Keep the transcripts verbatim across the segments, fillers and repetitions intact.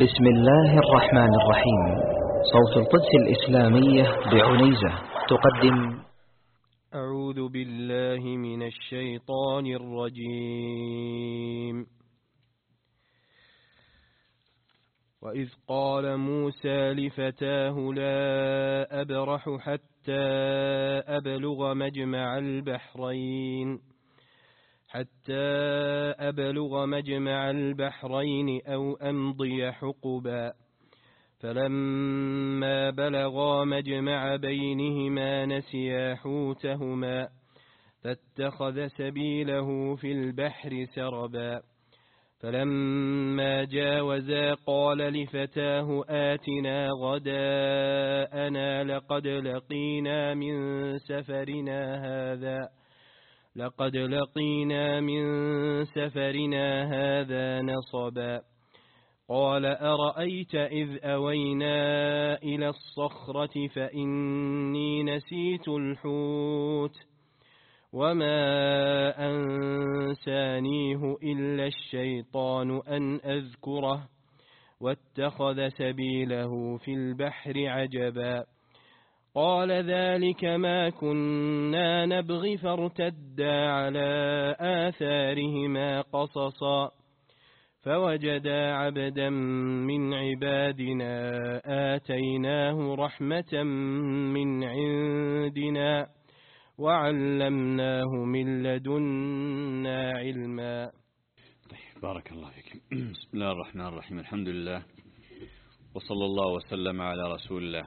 بسم الله الرحمن الرحيم. صوت القدس الإسلامية بعنيزة تقدم أعوذ بالله من الشيطان الرجيم. وإذ قال موسى لفتاه لا أبرح حتى أبلغ مجمع البحرين حتى أبلغ مجمع البحرين أو أمضي حقبا فلما بلغا مجمع بينهما نسيا حوتهما فاتخذ سبيله في البحر سربا فلما جاوزا قال لفتاه آتنا غداءنا لقد لقينا من سفرنا هذا لقد لقينا من سفرنا هذا نصبا قال أرأيت إذ أوينا إلى الصخرة فإني نسيت الحوت وما أنسانيه إلا الشيطان أن أذكره واتخذ سبيله في البحر عجبا قال ذلك ما كنا نبغي فارتدا على آثارهما قصصا فوجدا عبدا من عبادنا آتيناه رحمة من عندنا وعلمناه من لدنا علما. طيب، بارك الله فيك. بسم الله الرحمن الرحيم. الحمد لله وصلى الله وسلم على رسول الله.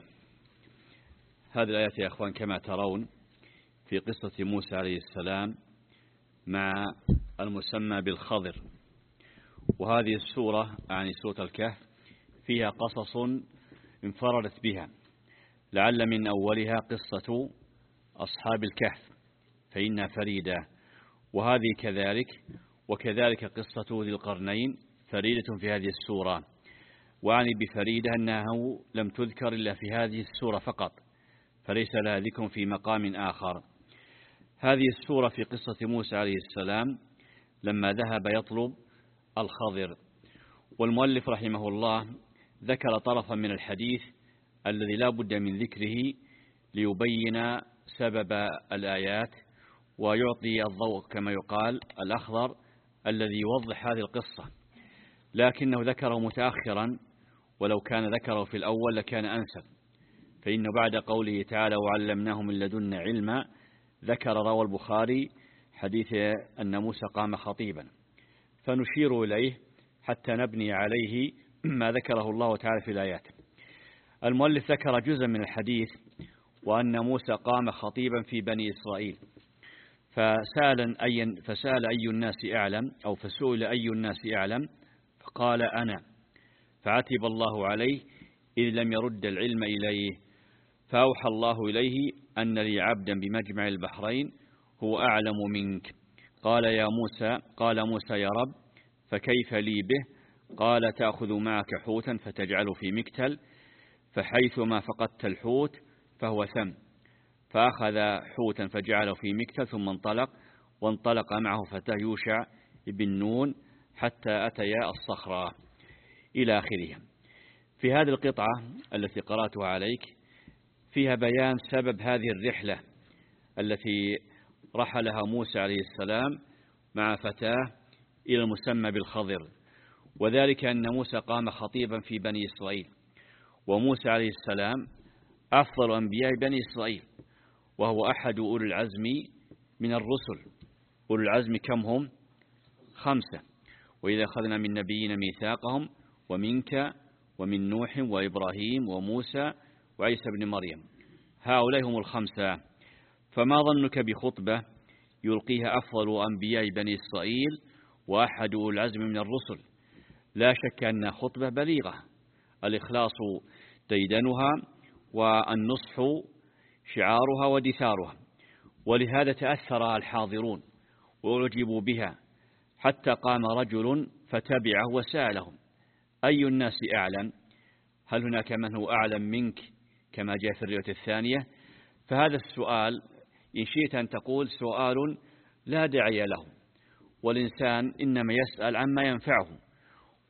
هذه الآيات يا أخوان كما ترون في قصة موسى عليه السلام مع المسمى بالخضر، وهذه السورة يعني سورة الكهف فيها قصص انفردت بها، لعل من أولها قصة أصحاب الكهف فإنها فريدة، وهذه كذلك، وكذلك قصة ذي القرنين فريدة في هذه السورة. وعني بفريدة أنها لم تذكر إلا في هذه السورة فقط، فليس لها ذكر في مقام آخر. هذه السورة في قصة موسى عليه السلام لما ذهب يطلب الخضر، والمؤلف رحمه الله ذكر طرفا من الحديث الذي لا بد من ذكره ليبين سبب الآيات ويعطي الضوء كما يقال الأخضر الذي يوضح هذه القصة، لكنه ذكره متأخرا، ولو كان ذكره في الأول لكان أنسب، فإنه بعد قوله تعالى وعلمناه من لدنا علما ذكر روى البخاري حديث أن موسى قام خطيبا، فنشير إليه حتى نبني عليه ما ذكره الله تعالى في الآيات. المؤلف ذكر جزءا من الحديث وأن موسى قام خطيبا في بني إسرائيل، فسأل أي, فسأل أي الناس أعلم أو فسئل أي الناس أعلم فقال أنا، فعتب الله عليه إذ لم يرد العلم إليه، فأوحى الله إليه أن لي عبدا بمجمع البحرين هو أعلم منك. قال يا موسى قال موسى يا رب فكيف لي به؟ قال تأخذ معك حوتا فتجعله في مكتل، فحيثما فقدت الحوت فهو ثم، فأخذ حوتا فجعله في مكتل ثم انطلق، وانطلق معه فتاه يوشع بن نون حتى أتيا الصخرة إلى آخره. في هذه القطعة التي قرأتها عليك فيها بيان سبب هذه الرحلة التي رحلها موسى عليه السلام مع فتاه إلى المسمى بالخضر، وذلك أن موسى قام خطيبا في بني إسرائيل، وموسى عليه السلام أفضل أنبياء بني إسرائيل، وهو أحد أولي العزم من الرسل. أولي العزم كم هم؟ خمسة، وإذا أخذنا من نبيين ميثاقهم ومنك ومن نوح وإبراهيم وموسى وعيسى بن مريم، هؤلاء هم الخمسة. فما ظنك بخطبة يلقيها أفضل أنبياء بني إسرائيل وأحد أولي العزم من الرسل؟ لا شك أن خطبة بليغة، الإخلاص ديدنها والنصح شعارها ودثارها، ولهذا تأثر الحاضرون وأعجبوا بها، حتى قام رجل فتبعه وسألهم أي الناس أعلم؟ هل هناك من هو أعلم منك كما جاء في الرواية الثانية؟ فهذا السؤال إن شئت أن تقول سؤال لا داعي له، والإنسان إنما يسأل عما ينفعه،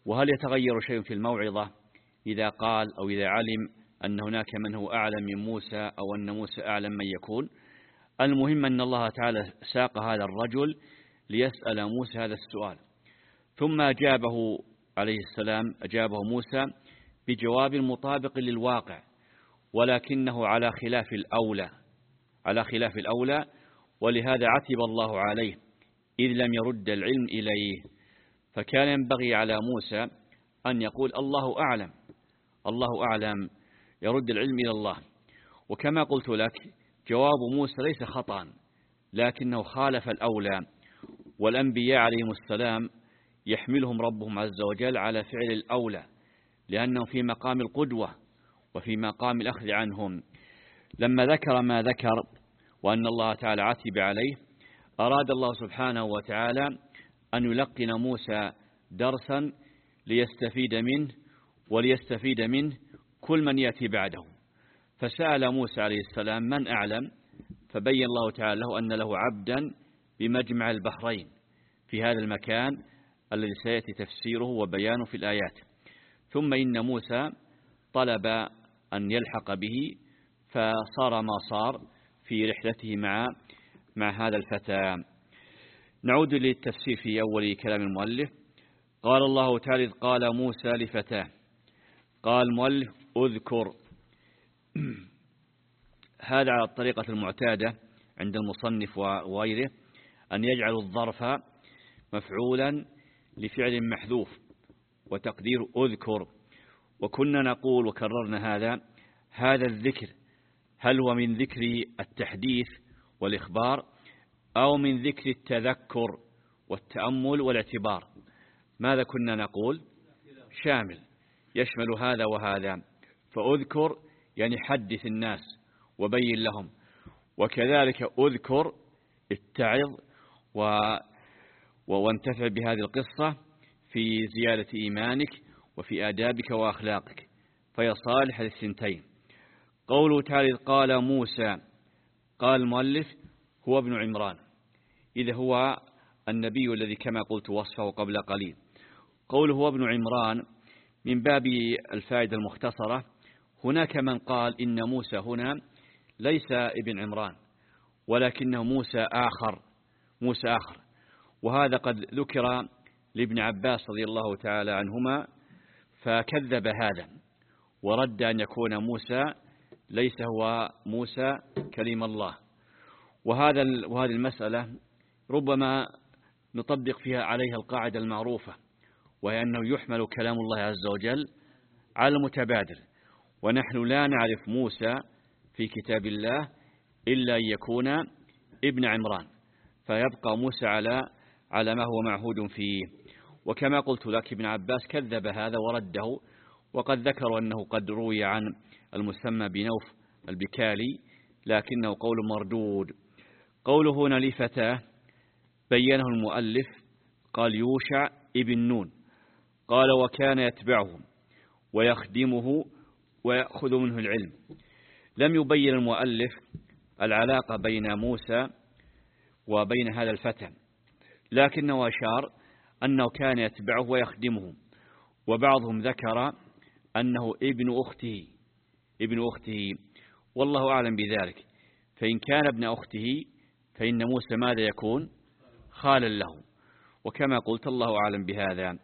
وهل يتغير شيء في الموعظة إذا قال أو إذا علم أن هناك من هو أعلم من موسى أو أن موسى أعلم من يكون؟ المهم أن الله تعالى ساق هذا الرجل ليسأل موسى هذا السؤال، ثم أجابه عليه السلام أجابه موسى بجواب مطابق للواقع، ولكنه على خلاف الأولى على خلاف الأولى ولهذا عتب الله عليه إذ لم يرد العلم إليه. فكان ينبغي على موسى أن يقول الله أعلم الله أعلم يرد العلم إلى الله. وكما قلت لك جواب موسى ليس خطأ، لكنه خالف الأولى، والأنبياء عليهم السلام يحملهم ربهم عز وجل على فعل الأولى، لأنهم في مقام القدوة وفي مقام الأخذ عنهم. لما ذكر ما ذكر وأن الله تعالى عتب عليه، أراد الله سبحانه وتعالى أن يلقن موسى درسا ليستفيد منه وليستفيد منه كل من يأتي بعده. فسأل موسى عليه السلام من أعلم، فبين الله تعالى له أن له عبدا بمجمع البحرين في هذا المكان الذي سيأتي تفسيره وبيانه في الآيات. ثم إن موسى طلب أن يلحق به، فصار ما صار في رحلته مع مع هذا الفتى. نعود للتفسير في أول كلام المؤلف. قال الله تعالى قال موسى لفتاه، قال المؤلف أذكر. هذا على الطريقة المعتادة عند المصنف وغيره أن يجعل الظرف مفعولا لفعل محذوف وتقدير أذكر. وكنا نقول وكررنا هذا هذا الذكر هل هو من ذكر التحديث والإخبار أو من ذكر التذكر والتأمل والاعتبار؟ ماذا كنا نقول؟ شامل يشمل هذا وهذا. فأذكر يعني حدث الناس وبين لهم، وكذلك أذكر اتعظ و... وانتفع بهذه القصة في زيادة إيمانك وفي آدابك وأخلاقك، فهي صالح للثنتين. قوله تعالى قال موسى، قال المؤلف هو ابن عمران، إذا هو النبي الذي كما قلت وصفه قبل قليل. قوله هو ابن عمران من باب الفائدة المختصرة. هناك من قال إن موسى هنا ليس ابن عمران ولكنه موسى آخر موسى آخر وهذا قد ذكر لابن عباس رضي الله تعالى عنهما فكذب هذا ورد أن يكون موسى ليس هو موسى كلم الله. وهذا وهذه المسألة ربما نطبق فيها عليها القاعدة المعروفة، وهي أنه يحمل كلام الله عز وجل على المتبادر، ونحن لا نعرف موسى في كتاب الله إلا أن يكون ابن عمران، فيبقى موسى على على ما هو معهود فيه. وكما قلت لك ابن عباس كذب هذا ورده، وقد ذكروا أنه قد روي عن المسمى بنوف البكالي لكنه قول مردود. قوله هنا لفتاه بينه المؤلف قال يوشع ابن نون، قال وكان يتبعهم ويخدمه ويأخذ منه العلم. لم يبين المؤلف العلاقة بين موسى وبين هذا الفتى، لكنه أشار أنه كان يتبعه ويخدمه، وبعضهم ذكر أنه ابن أخته ابن أخته والله أعلم بذلك. فإن كان ابن أخته فإن موسى ماذا يكون؟ خالا له، وكما قلت الله أعلم بهذا،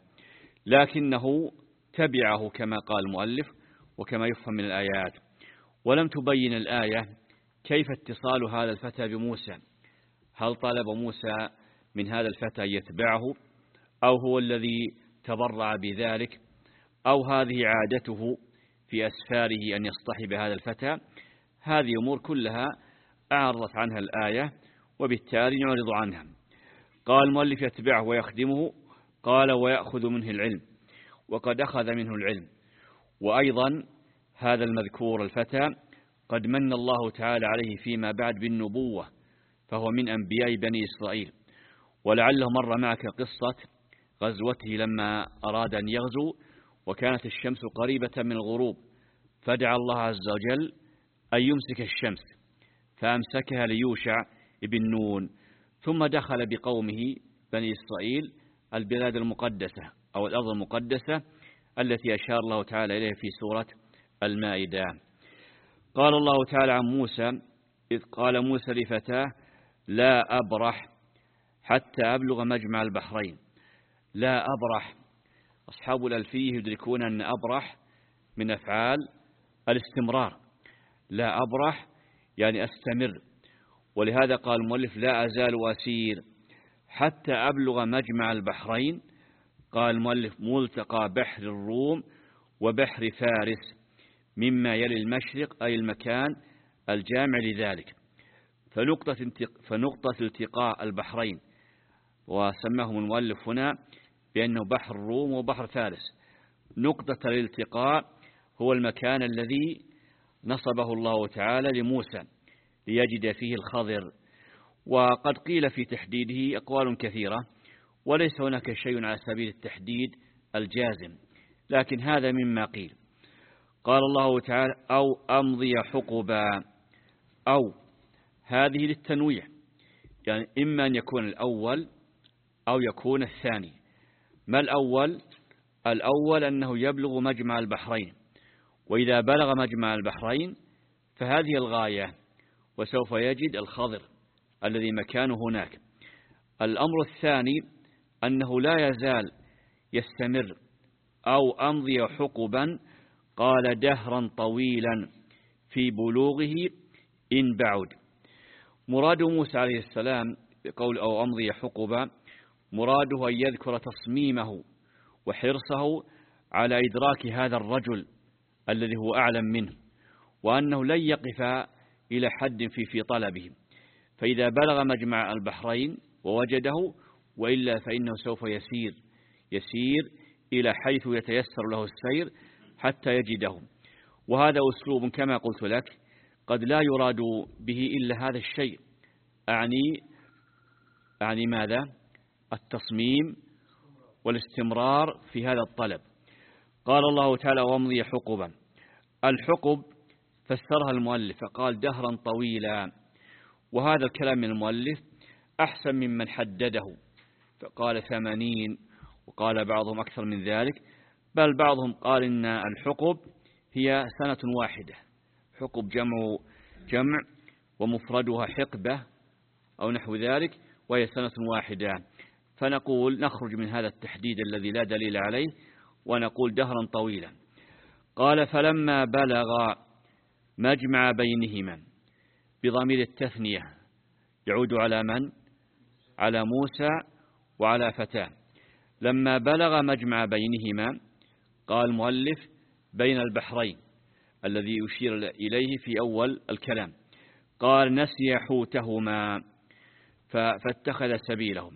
لكنه تبعه كما قال المؤلف وكما يفهم من الآيات. ولم تبين الآية كيف اتصال هذا الفتى بموسى، هل طلب موسى من هذا الفتى يتبعه أو هو الذي تبرع بذلك أو هذه عادته في أسفاره أن يصطحب هذا الفتى؟ هذه أمور كلها أعرضت عنها الآية وبالتالي نعرض عنها. قال المؤلف يتبعه ويخدمه، قال ويأخذ منه العلم، وقد أخذ منه العلم. وأيضا هذا المذكور الفتى قد من الله تعالى عليه فيما بعد بالنبوة، فهو من أنبياء بني إسرائيل. ولعله مر معك قصة غزوته لما أراد أن يغزو وكانت الشمس قريبة من الغروب، فدعا الله عز وجل أن يمسك الشمس فأمسكها ليوشع ابن نون، ثم دخل بقومه بني إسرائيل البلاد المقدسة أو الأرض المقدسة التي أشار الله تعالى إليها في سورة المائدة. قال الله تعالى عن موسى: إذ قال موسى لفتاه لا أبرح حتى أبلغ مجمع البحرين. لا أبرح، أصحاب الألفية يدركون أن أبرح من أفعال الاستمرار. لا أبرح يعني أستمر، ولهذا قال المؤلف لا أزال أسير حتى أبلغ مجمع البحرين. قال المؤلف ملتقى بحر الروم وبحر فارس مما يلي المشرق، أي المكان الجامع لذلك. فنقطة, فنقطة التقاء البحرين، وسماهم المؤلف هنا بأنه بحر الروم وبحر فارس. نقطة الالتقاء هو المكان الذي نصبه الله تعالى لموسى ليجد فيه الخضر. وقد قيل في تحديده أقوال كثيرة، وليس هناك شيء على سبيل التحديد الجازم، لكن هذا مما قيل. قال الله تعالى أو أمضي حقبا، أو هذه للتنويع، يعني إما أن يكون الأول أو يكون الثاني. ما الأول؟ الأول أنه يبلغ مجمع البحرين، وإذا بلغ مجمع البحرين فهذه الغاية، وسوف يجد الخضر الذي مكانه هناك. الأمر الثاني أنه لا يزال يستمر. أو أمضي حقبا قال دهرا طويلا في بلوغه إن بعد. مراد موسى عليه السلام بقول أو أمضي حقبا، مراده أن يذكر تصميمه وحرصه على إدراك هذا الرجل الذي هو أعلم منه، وأنه لن يقف إلى حد في في طلبه. فإذا بلغ مجمع البحرين ووجده، وإلا فإنه سوف يسير يسير إلى حيث يتيسر له السير حتى يجده. وهذا أسلوب كما قلت لك قد لا يراد به إلا هذا الشيء، أعني أعني ماذا؟ التصميم والاستمرار في هذا الطلب. قال الله تعالى وامضي حقبا. الحقب فسرها المؤلف فقال دهرا طويلا، وهذا الكلام من المؤلف أحسن ممن حدده فقال ثمانين، وقال بعضهم أكثر من ذلك، بل بعضهم قال إن الحقب هي سنة واحدة. حقب جمع جمع ومفردها حقبة أو نحو ذلك، وهي سنة واحدة. فنقول نخرج من هذا التحديد الذي لا دليل عليه ونقول دهرا طويلا. قال فلما بلغ مجمع بينهما بضمير التثنية يعود على من؟ على موسى وعلى فتاه. لما بلغ مجمع بينهما قال المؤلف بين البحرين الذي يشير إليه في أول الكلام. قال نسي حوتهما فاتخذ سبيلهم.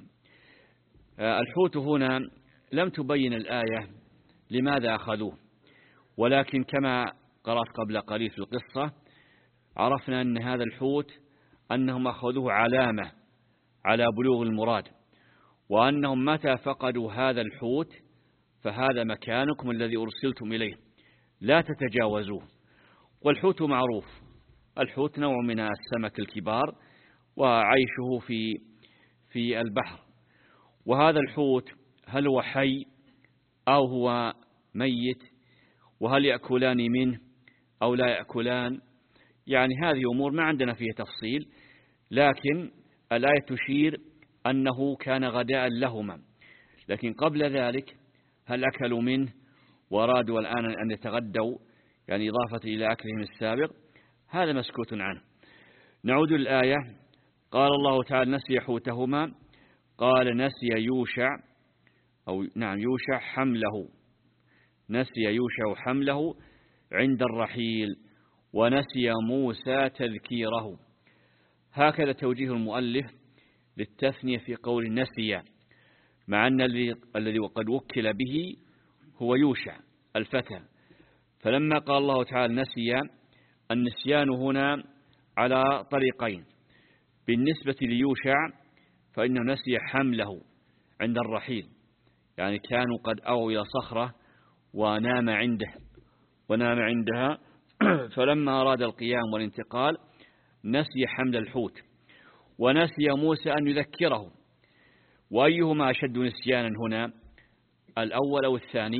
الحوت هنا لم تبين الآية لماذا أخذوه، ولكن كما قرأت قبل قليل في القصة عرفنا أن هذا الحوت أنهم أخذوه علامة على بلوغ المراد، وأنهم متى فقدوا هذا الحوت فهذا مكانكم الذي أرسلتم إليه لا تتجاوزوه. والحوت معروف، الحوت نوع من السمك الكبار وعيشه في في البحر. وهذا الحوت هل هو حي أو هو ميت، وهل يأكلان منه أو لا يأكلان، يعني هذه أمور ما عندنا فيها تفصيل، لكن الآية تشير أنه كان غداء لهما. لكن قبل ذلك هل أكلوا منه وأرادوا الآن أن يتغدوا، يعني إضافة إلى أكلهم السابق، هذا مسكوت عنه. نعود للآية. قال الله تعالى نسي حوتهما. قال نسي يوشع أو نعم يوشع حمله، نسي يوشع حمله عند الرحيل، ونسي موسى تذكيره. هكذا توجيه المؤلف للتثنية في قول نسي، مع أن الذي وقد وكل به هو يوشع الفتى. فلما قال الله تعالى نسي، النسيان هنا على طريقين. بالنسبة ليوشع فإنه نسي حمله عند الرحيل، يعني كانوا قد أووا إلى صخرة ونام عنده ونام عندها فلما أراد القيام والانتقال نسي حمل الحوت. ونسي موسى أن يذكره. وأيهما أشد نسيانا هنا؟ الأول أو الثاني؟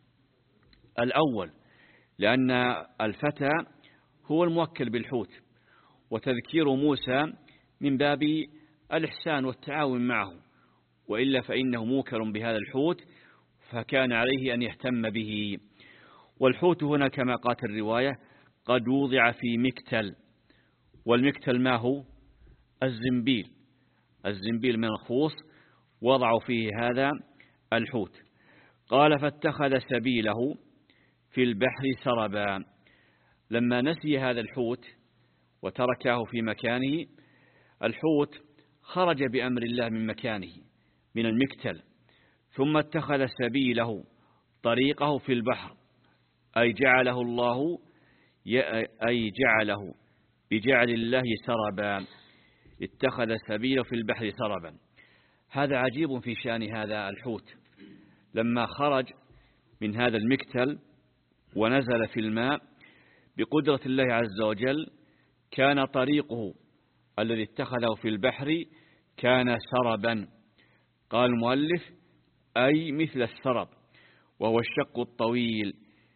الأول، لأن الفتى هو الموكل بالحوت، وتذكير موسى من باب الإحسان والتعاون معه، وإلا فإنه موكل بهذا الحوت فكان عليه أن يهتم به. والحوت هنا كما قالت الرواية قد وضع في مكتل، والمكتل ما هو؟ الزنبيل، الزنبيل من الخوص وضعوا فيه هذا الحوت. قال فاتخذ سبيله في البحر سربا، لما نسي هذا الحوت وتركه في مكانه، الحوت خرج بأمر الله من مكانه من المكتل، ثم اتخذ سبيله طريقه في البحر، أي جعله الله أي جعله بجعل الله سربا، اتخذ سبيله في البحر سربا. هذا عجيب في شأن هذا الحوت، لما خرج من هذا المكتل ونزل في الماء بقدرة الله عز وجل كان طريقه الذي اتخذه في البحر كان سربا. قال المؤلف أي مثل السرب، وهو الشق الطويل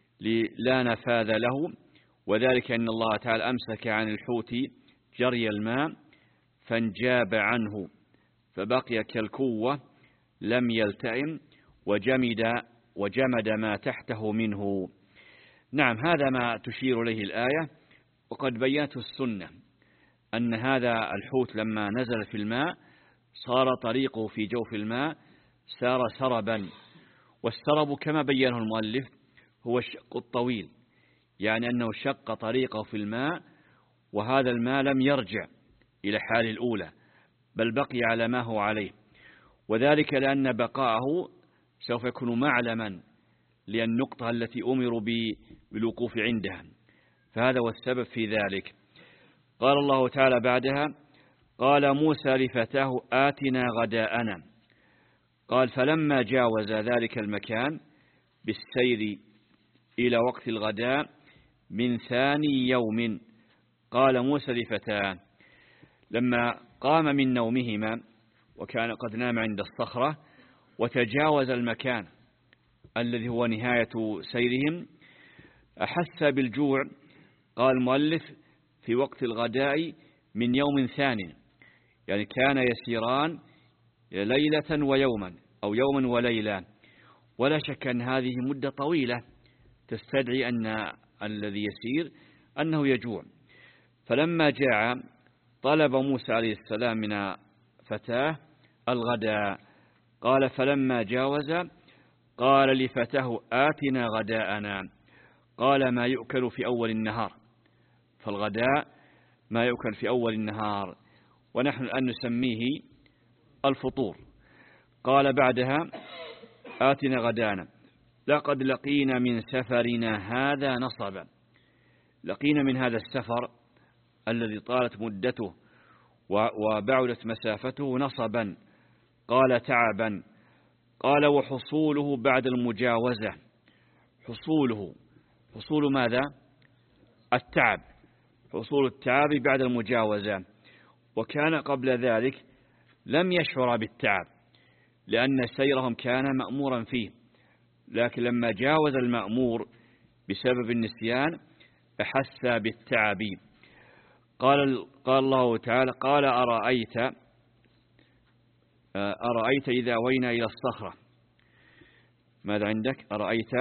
لا نفاذ له، وذلك أن الله تعالى أمسك عن الحوت جري الماء فانجاب عنه فبقي كالكوة لم يلتئم وجمد وجمد ما تحته منه. نعم، هذا ما تشير إليه الآية، وقد بينت السنة أن هذا الحوت لما نزل في الماء صار طريقه في جوف الماء سار سربا. والسرب كما بينه المؤلف هو الشق الطويل، يعني أنه شق طريقه في الماء، وهذا الماء لم يرجع إلى حال الأولى بل بقي على ما هو عليه، وذلك لأن بقاءه سوف يكون معلما للنقطة التي أمروا بالوقوف عندها، فهذا هو السبب في ذلك. قال الله تعالى بعدها قال موسى لفتاه آتنا غداءنا، قال فلما جاوز ذلك المكان بالسير إلى وقت الغداء من ثاني يوم، قال موسى لفتاه لما قام من نومهما وكان قد نام عند الصخرة وتجاوز المكان الذي هو نهاية سيرهم أحس بالجوع، قال المؤلف في وقت الغداء من يوم ثاني، يعني كان يسيران ليلة ويوما أو يوما وليلة، ولا شك أن هذه مدة طويلة تستدعي أن الذي يسير أنه يجوع. فلما جاء طلب موسى عليه السلام من فتاه الغداء، قال فلما جاوز قال لفتاه آتنا غداءنا، قال ما يؤكل في أول النهار، فالغداء ما يؤكل في أول النهار ونحن الآن نسميه الفطور. قال بعدها آتنا غداءنا لقد لقينا من سفرنا هذا نصبا، لقينا من هذا السفر الذي طالت مدته وبعدت مسافته نصبا، قال تعبا، قال وحصوله بعد المجاوزة، حصوله حصول ماذا؟ التعب، حصول التعب بعد المجاوزة، وكان قبل ذلك لم يشعر بالتعب لأن سيرهم كان مأمورا فيه، لكن لما جاوز المأمور بسبب النسيان أحس بالتعب. قال قال الله تعالى قال أرأيت أرأيت إذا أوينا إلى الصخرة، ماذا عندك؟ أرأيت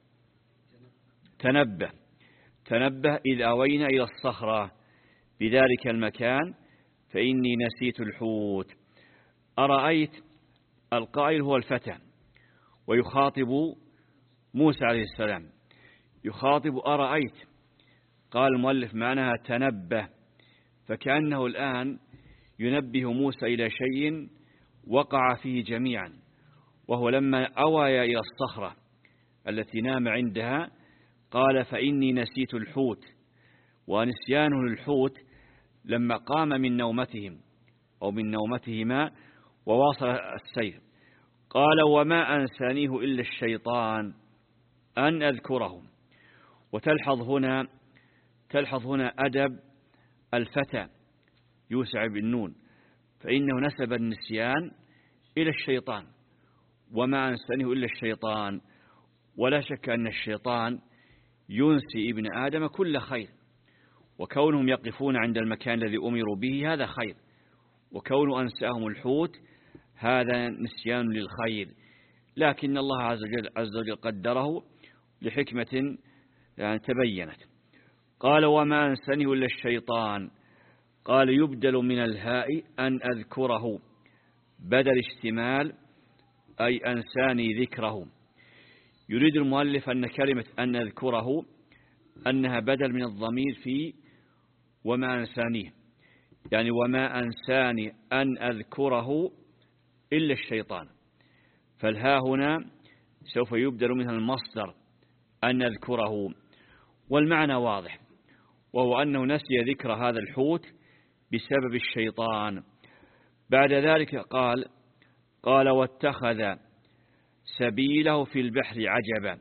تنبه تنبه إذ أوينا إلى الصخرة بذلك المكان فإني نسيت الحوت. أرأيت القائل هو الفتى ويخاطب موسى عليه السلام، يخاطب أرأيت، قال المؤلف معناها تنبه، فكأنه الآن ينبه موسى إلى شيء وقع فيه جميعا، وهو لما أوى إلى الصخرة التي نام عندها قال فإني نسيت الحوت، ونسيانه الحوت لما قام من نومتهم أو من نومتهما وواصل السير، قال وما أنسانيه إلا الشيطان أن أذكره. وتلحظ هنا تلحظ هنا أدب الفتى يوسع بن نون، فإنه نسب النسيان إلى الشيطان، وما أنسانيه إلا الشيطان. ولا شك أن الشيطان ينسي ابن آدم كل خير، وكونهم يقفون عند المكان الذي أمروا به هذا خير، وكون أنساهم الحوت هذا نسيان للخير، لكن الله عز وجل, عز وجل قدره لحكمة يعني تبينت. قال وما أنسانيه إلا الشيطان. قال يبدل من الهاء أن أذكره بدل اشتمال أي أنساني ذكره. يريد المؤلف أن كلمة أن أذكره أنها بدل من الضمير في وما أنسانيه، يعني وما أنساني أن أذكره إلا الشيطان، فالها هنا سوف يبدل منها المصدر أن أذكره، والمعنى واضح، وهو أنه نسي ذكر هذا الحوت بسبب الشيطان. بعد ذلك قال قال واتخذ سبيله في البحر عجبا.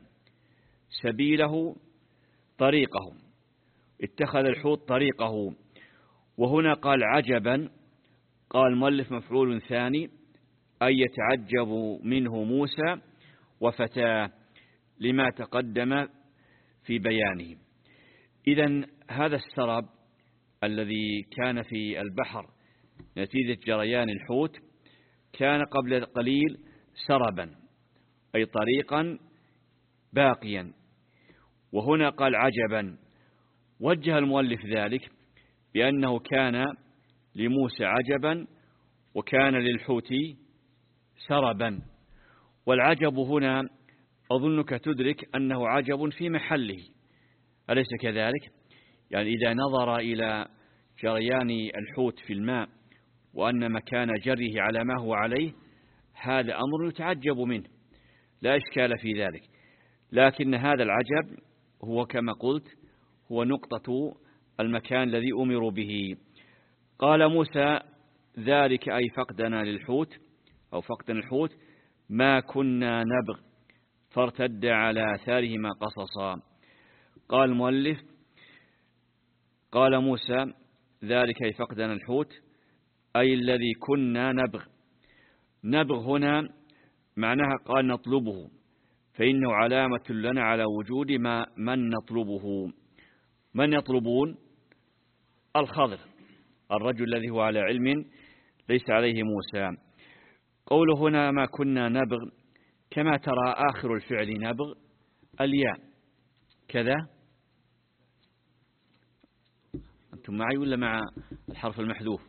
سبيله طريقه، اتخذ الحوت طريقه، وهنا قال عجبا، قال مؤلف مفعول ثاني أي يتعجب منه موسى وفتاه لما تقدم في بيانه. إذن هذا السرب الذي كان في البحر نتيجة جريان الحوت كان قبل قليل سربا أي طريقا باقيا، وهنا قال عجبا. وجه المؤلف ذلك بأنه كان لموسى عجبا وكان للحوت سربا، والعجب هنا أظنك تدرك أنه عجب في محله، أليس كذلك؟ يعني إذا نظر إلى جريان الحوت في الماء وأن مكان جره على ما هو عليه هذا أمر يتعجب منه، لا إشكال في ذلك، لكن هذا العجب هو كما قلت هو نقطة المكان الذي أمروا به. قال موسى ذلك أي فقدنا للحوت أو فقدنا الحوت ما كنا نبغ فارتد على آثارهما قصصا. قال المؤلف قال موسى ذلك أي فقدنا الحوت أي الذي كنا نبغ. نبغ هنا معناها قال نطلبه، فإنه علامة لنا على وجود ما من نطلبه. من يطلبون؟ الخضر، الرجل الذي هو على علم ليس عليه موسى. قوله هنا ما كنا نبغ، كما ترى آخر الفعل نبغ الياء كذا. أنتم معي ولا مع الحرف المحذوف؟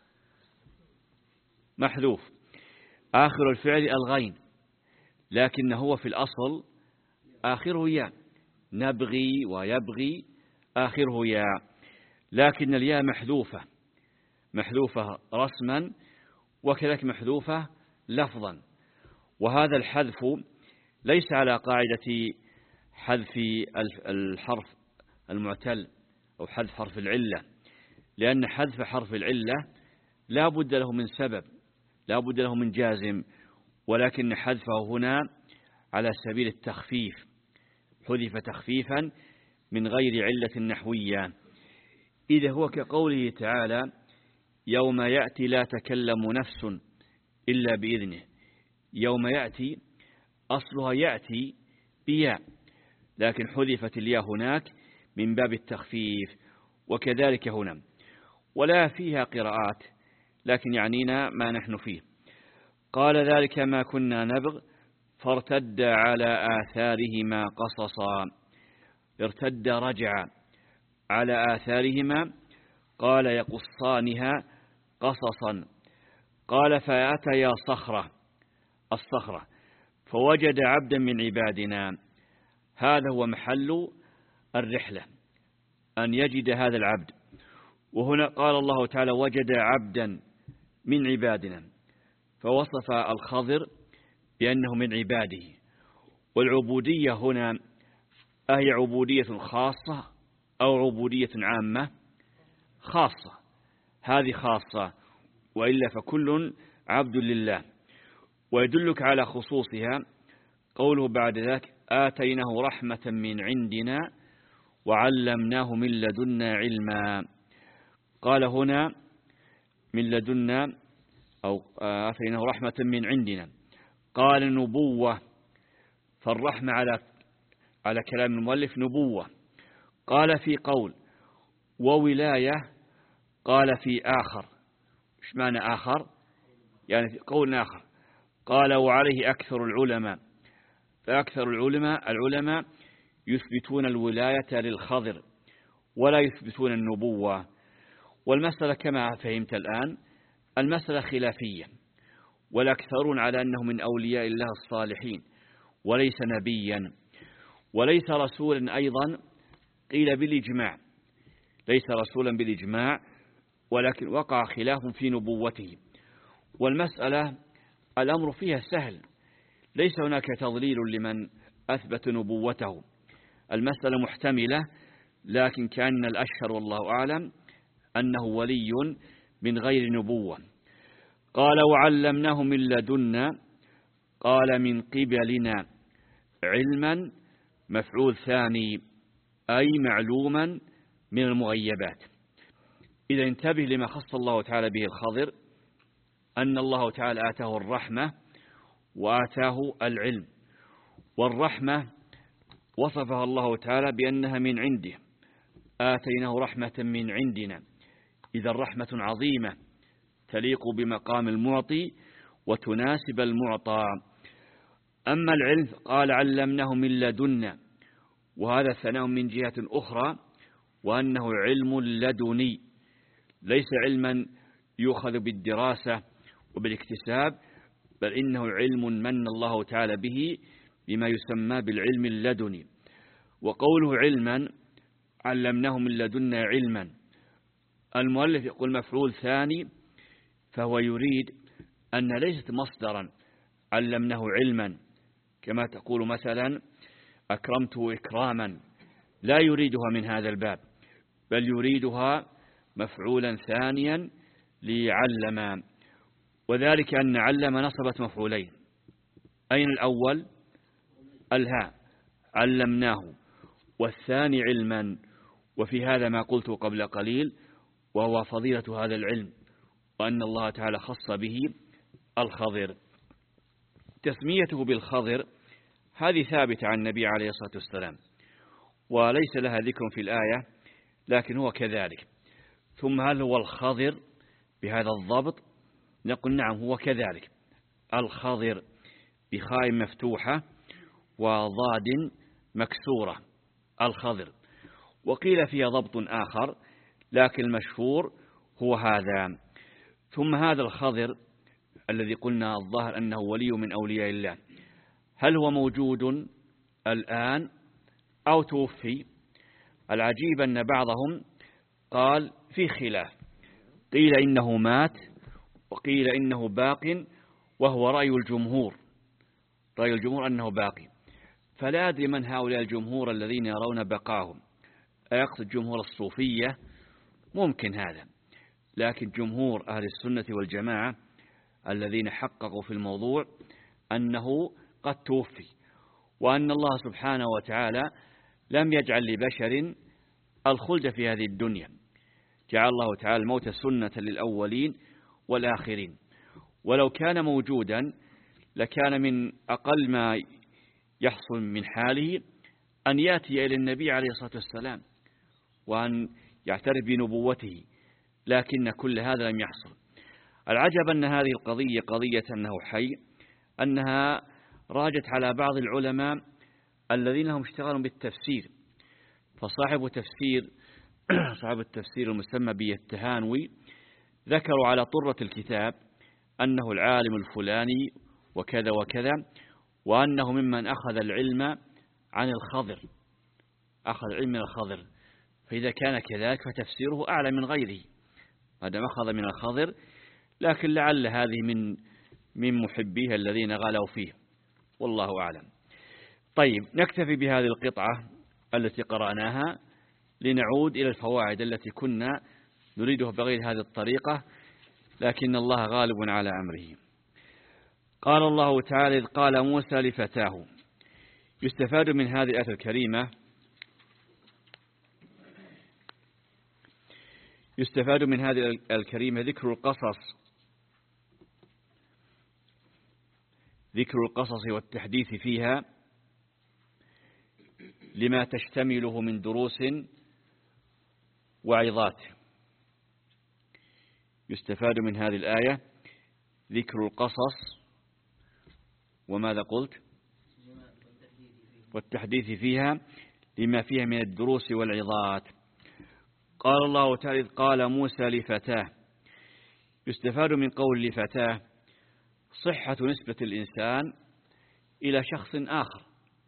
محذوف آخر الفعل الغين، لكن هو في الأصل آخره ياء، نبغي ويبغي آخره ياء، لكن الياء محذوفة، محذوفة رسما وكذلك محذوفة لفظا. وهذا الحذف ليس على قاعدة حذف الحرف المعتل أو حذف حرف العلة، لأن حذف حرف العلة لا بد له من سبب، لا بد له من جازم، ولكن حذفه هنا على سبيل التخفيف، حذف تخفيفا من غير علة نحوية. إذا هو كقوله تعالى يوم يأتي لا تكلم نفس إلا بإذنه. يوم يأتي أصلها يأتي بياء، لكن حذفت الياء هناك من باب التخفيف، وكذلك هنا. ولا فيها قراءات، لكن يعنينا ما نحن فيه. قال ذلك ما كنا نبغ فارتد على آثارهما قصصا. ارتد رجع على آثارهما، قال يقصانها قصصا. قال فأتيا صخرة، الصخرة، فوجد عبدا من عبادنا. هذا هو محل الرحلة، أن يجد هذا العبد. وهنا قال الله تعالى وجد عبدا من عبادنا، فوصف الخضر بأنه من عباده. والعبودية هنا أهي عبودية خاصة أو عبودية عامة؟ خاصة، هذه خاصة، وإلا فكل عبد لله. ويدلك على خصوصها قوله بعد ذلك آتيناه رحمة من عندنا وعلمناه من لدنا علما. قال هنا من لدنا أو آتيناه رحمة من عندنا، قال نبوة، فالرحمة على على كلام المؤلف نبوة. قال في قول وولاية، قال في آخر. إيش معنى آخر؟ يعني في قول آخر. قال وعليه أكثر العلماء، فأكثر العلماء العلماء يثبتون الولاية للخضر ولا يثبتون النبوة. والمسألة كما فهمت الآن المسألة خلافية، والأكثرون على أنه من أولياء الله الصالحين وليس نبيا وليس رسولا أيضا، قيل بالإجماع ليس رسولا بالإجماع، ولكن وقع خلاف في نبوته. والمسألة الأمر فيها سهل، ليس هناك تضليل لمن أثبت نبوته. المسألة محتملة، لكن كان الأشهر والله أعلم أنه ولي من غير نبوة. قال وعلمناه من لدنا، قال من قبلنا. علما مفعول ثاني، أي معلوما من المغيبات. إذا انتبه لما خص الله تعالى به الخضر، أن الله تعالى آتاه الرحمة وآتاه العلم. والرحمة وصفها الله تعالى بأنها من عنده، آتيناه رحمة من عندنا. إذا رحمة عظيمة تليق بمقام المعطي وتناسب المعطى. أما العلم قال علمناه من لدنا، وهذا ثناء من جهة أخرى، وأنه علم لدني، ليس علما يؤخذ بالدراسة وبالاكتساب، بل إنه علم من الله تعالى به بما يسمى بالعلم اللدني. وقوله علما علمناه من لدنا علما، المؤلف يقول مفعول ثاني، فهو يريد أن ليست مصدرا علمناه علما كما تقول مثلا أكرمته إكراما، لا يريدها من هذا الباب، بل يريدها مفعولا ثانيا ليعلم. وذلك أن علم نصبت مفعولين. أين الأول؟ الهاء علمناه، والثاني علما. وفي هذا ما قلته قبل قليل، وهو فضيلة هذا العلم، وأن الله تعالى خص به الخضر. تسميته بالخضر هذه ثابتة عن النبي عليه الصلاة والسلام، وليس لها ذكر في الآية، لكن هو كذلك. ثم هل هو الخضر بهذا الضبط؟ نقول نعم هو كذلك، الخضر بخاء مفتوحة وضاد مكسورة، الخضر. وقيل فيها ضبط آخر، لكن المشهور هو هذا. ثم هذا الخضر الذي قلنا الظاهر أنه ولي من أولياء الله، هل هو موجود الآن أو توفي؟ العجيب أن بعضهم قال في خلاف، قيل إنه مات وقيل إنه باق، وهو رأي الجمهور، رأي الجمهور أنه باقي. فلا أدري من هؤلاء الجمهور الذين يرون بقاهم، أيقصد جمهور الصوفية؟ ممكن هذا، لكن جمهور أهل السنة والجماعة الذين حققوا في الموضوع أنه قد توفي، وأن الله سبحانه وتعالى لم يجعل لبشر الخلد في هذه الدنيا، جعل الله تعالى الموت سنة للأولين والآخرين. ولو كان موجودا لكان من أقل ما يحصل من حاله أن يأتي إلى النبي عليه الصلاة والسلام وأن يعترف بنبوته، لكن كل هذا لم يحصل. العجب أن هذه القضية قضية أنه حي، أنها راجت على بعض العلماء الذين هم اشتغلوا بالتفسير. فصاحب تفسير صاحب التفسير المسمى بالتهانوي ذكروا على طرة الكتاب أنه العالم الفلاني وكذا وكذا، وأنه ممن أخذ العلم عن الخضر، أخذ العلم من الخضر. فإذا كان كذلك فتفسيره أعلى من غيره، هذا أخذ من الخضر، لكن لعل هذه من من محبيه الذين غلوا فيه، والله أعلم. طيب نكتفي بهذه القطعة التي قرأناها لنعود إلى الفوائد التي كنا نريدها بغير هذه الطريقة، لكن الله غالب على أمره. قال الله تعالى إذ قال موسى لفتاه. يستفاد من هذه الآية الكريمة يستفاد من هذه الكريمة ذكر القصص ذكر القصص والتحديث فيها لما تشتمله من دروس وعظات. يستفاد من هذه الآية ذكر القصص وماذا قلت والتحديث فيها لما فيها من الدروس والعظات. قال الله تعالى قال موسى لفتاه. يستفاد من قول لفتاه صحة نسبة الإنسان إلى شخص آخر،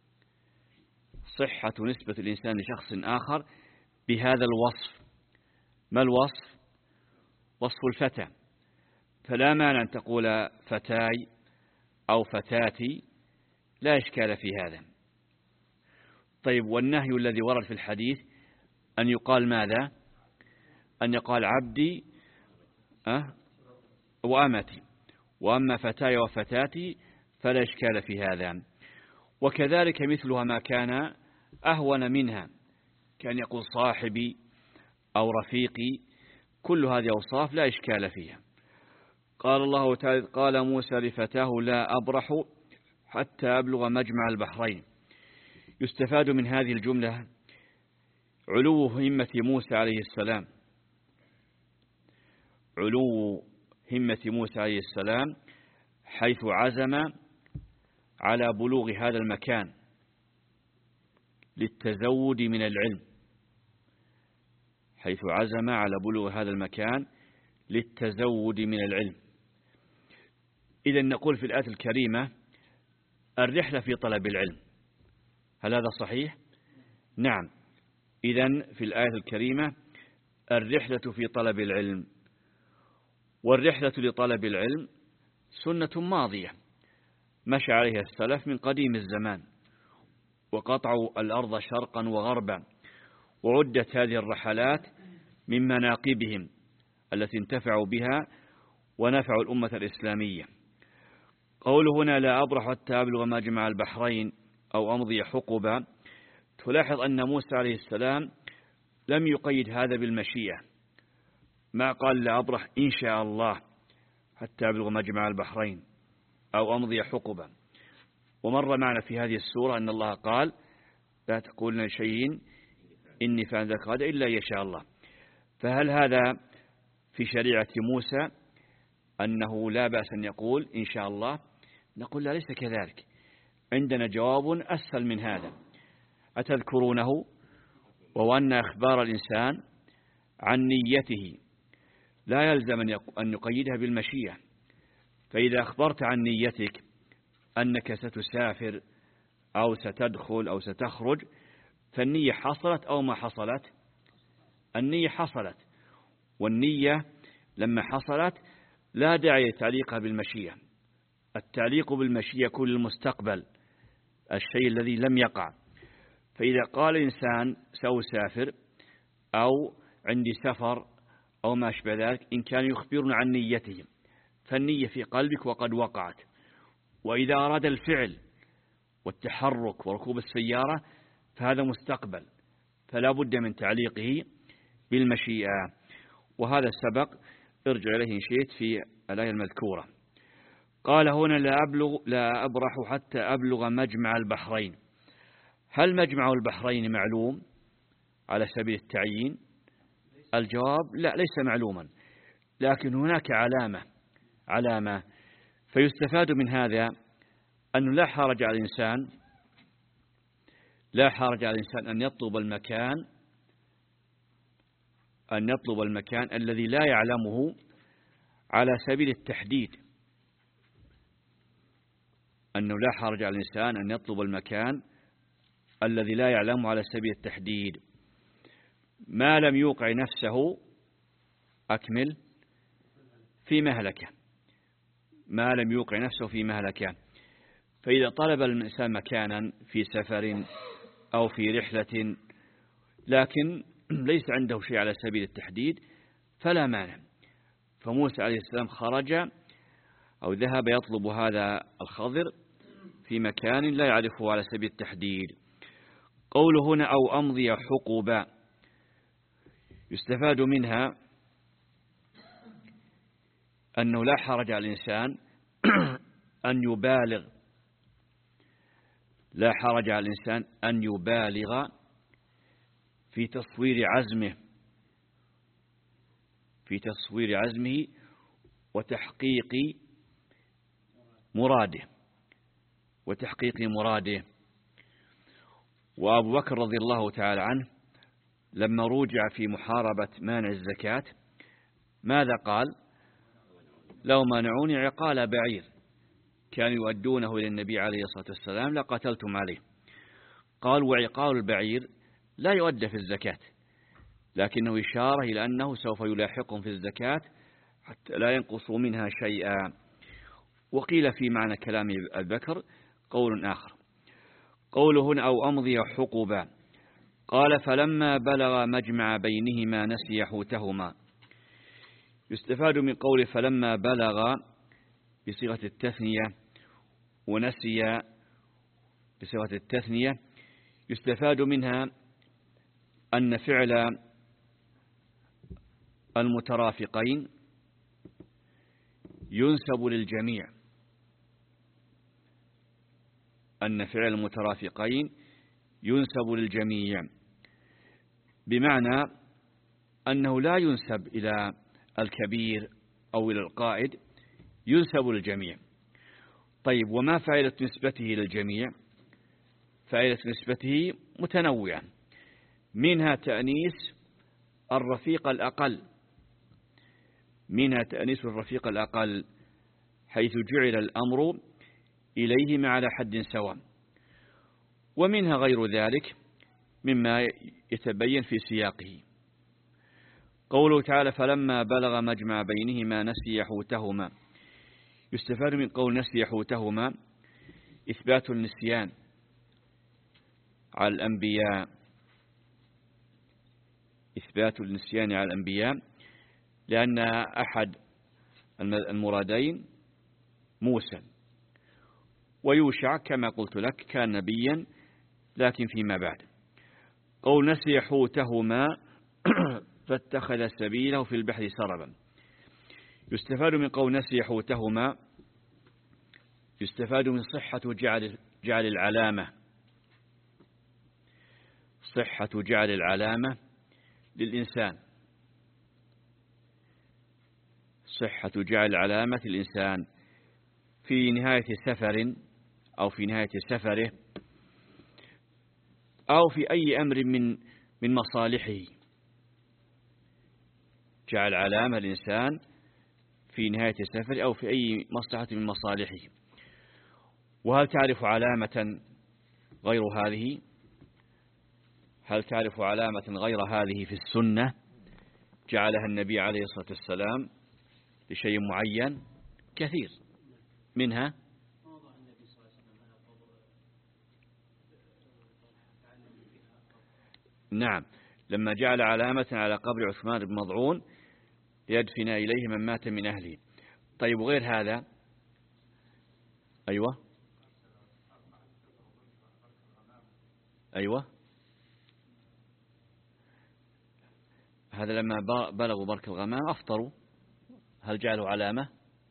صحة نسبة الإنسان لشخص آخر بهذا الوصف. ما الوصف؟ وصف الفتى، فلا مانع أن تقول فتاي أو فتاتي، لا إشكال في هذا. طيب، والنهي الذي ورد في الحديث أن يقال ماذا؟ أن يقال عبدي أه وأمتي، وأما فتاي وفتاتي فلا إشكال في هذا. وكذلك مثلها ما كان أهون منها، كان يقول صاحبي أو رفيقي، كل هذه أوصاف لا إشكال فيها. قال الله تعالى قال موسى لفتاه لا أبرح حتى أبلغ مجمع البحرين. يستفاد من هذه الجملة علو همة موسى عليه السلام، علو همة موسى عليه السلام حيث عزم على بلوغ هذا المكان للتزود من العلم، حيث عزم على بلوغ هذا المكان للتزود من العلم. إذا نقول في الآية الكريمة الرحلة في طلب العلم، هل هذا صحيح؟ نعم. إذن في الآية الكريمة الرحلة في طلب العلم، والرحلة لطلب العلم سنة ماضية مشى عليها السلف من قديم الزمان، وقطعوا الأرض شرقا وغربا، وعدت هذه الرحلات من مناقبهم التي انتفعوا بها ونفعوا الأمة الإسلامية. قوله هنا لا أبرح حتى أبلغ مجمع البحرين أو أمضي حقبا، تلاحظ أن موسى عليه السلام لم يقيد هذا بالمشيئة، ما قال لا أبرح إن شاء الله حتى أبلغ مجمع البحرين أو أمضي حقبا. ومر معنا في هذه السورة أن الله قال لا تقولن شيء إني فعل ذلك غدا إلا يشاء الله. فهل هذا في شريعة موسى أنه لا بأس أن يقول إن شاء الله؟ نقول لا، ليس كذلك. عندنا جواب أسهل من هذا. أتذكرونه؟ وهو أن أخبار الإنسان عن نيته لا يلزم أن يقيدها بالمشيئة. فإذا أخبرت عن نيتك أنك ستسافر أو ستدخل أو ستخرج، فالنية حصلت أو ما حصلت؟ النية حصلت، والنية لما حصلت لا داعي لتعليقها بالمشيئة. التعليق بالمشيئة يكون للمستقبل، الشيء الذي لم يقع. فإذا قال الإنسان سأسافر أو عندي سفر أو ما أشبه ذلك، إن كان يخبرنا عن نيته فالنية في قلبك وقد وقعت. وإذا أراد الفعل والتحرك وركوب السيارة فهذا مستقبل، فلا بد من تعليقه بالمشيئة. وهذا سبق، ارجع إليه إن شئت في الآية المذكورة. قال هنا لا أبلغ لا أبرح حتى أبلغ مجمع البحرين. هل مجمع البحرين معلوم على سبيل التعيين؟ الجواب لا، ليس معلوما، لكن هناك علامة علامة فيستفاد من هذا أنه لا حرج على الإنسان لا حرج على الإنسان أن يطلب المكان أن يطلب المكان الذي لا يعلمه على سبيل التحديد. أنه لا حرج على الإنسان أن يطلب المكان الذي لا يعلمه على سبيل التحديد ما لم يوقع نفسه أكمل في مهلكة ما لم يوقع نفسه في مهلكة. فإذا طلب الإنسان مكانا في سفر أو في رحلة لكن ليس عنده شيء على سبيل التحديد فلا مانع. فموسى عليه السلام خرج أو ذهب يطلب هذا الخضر في مكان لا يعرفه على سبيل التحديد. قوله هنا أو أمضي حقوبا، يستفاد منها أنه لا حرج على الإنسان أن يبالغ لا حرج على الإنسان أن يبالغ في تصوير عزمه في تصوير عزمه وتحقيق مراده وتحقيق مراده وأبو بكر رضي الله تعالى عنه لما روجع في محاربة مانع الزكاة ماذا قال؟ لو منعوني عقال بعير كانوا يؤدونه إلى النبي عليه الصلاة والسلام لقتلتم عليه. قال وعقال البعير لا يؤدى في الزكاة، لكنه إشارة إلى أنه سوف يلاحقهم في الزكاة حتى لا ينقصوا منها شيئا. وقيل في معنى كلام أبي بكر قول آخر، قوله هنا أو أمضي حقبا، قال فلما بلغ مجمع بينهما نسي حوتهما. يستفاد من قول فلما بلغ بصيغة التثنية ونسي بصيغة التثنية، يستفاد منها أن فعل المترافقين ينسب للجميع أن فعل المترافقين ينسب للجميع بمعنى أنه لا ينسب إلى الكبير أو إلى القائد، ينسب للجميع. طيب وما فائدة نسبته للجميع؟ فائدة نسبته متنوعة، منها تأنيس الرفيق الأقل منها تأنيس الرفيق الأقل حيث جعل الأمر إليهما على حد سواء، ومنها غير ذلك مما يتبين في سياقه. قوله تعالى فلما بلغ مجمع بينهما نسي حوتهما، يستفاد من قول نسي حوتهما إثبات النسيان على الأنبياء إثبات النسيان على الأنبياء لأن أحد المرادين موسى، ويوشع كما قلت لك كان نبيا لكن فيما بعد. قول نسي حوتهما فاتخذ سبيله في البحر سربا، يستفاد من قول نسي حوتهما يستفاد من صحة جعل جعل العلامة صحة جعل العلامة للإنسان صحة جعل علامة الإنسان في نهاية سفر أو في نهاية سفره أو في أي أمر من من مصالحه. جعل علامة الإنسان في نهاية سفر أو في أي مصلحة من مصالحه. وهل تعرف علامة غير هذه؟ هل تعرف علامة غير هذه في السنة جعلها النبي عليه الصلاة والسلام لشيء معين؟ كثير منها نعم لما جعل علامة على قبر عثمان بن مضعون ليدفن إليه من مات من أهله. طيب وغير هذا؟ أيوة أيوة هذا لما بلغوا برك الغمام أفطروا، هل جعلوا علامة؟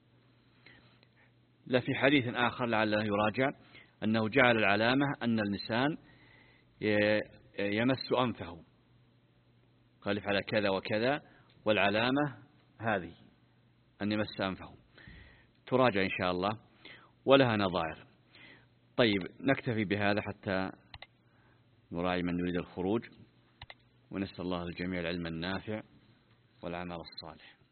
لا، في حديث آخر لعله يراجع أنه جعل العلامة أن الإنسان يمس أنفه، قال على كذا وكذا، والعلامة هذه أن يمس أنفه. تراجع إن شاء الله ولها نظائر. طيب نكتفي بهذا حتى نراعي من يريد الخروج، ونسأل الله الجميع العلم النافع والعمل الصالح.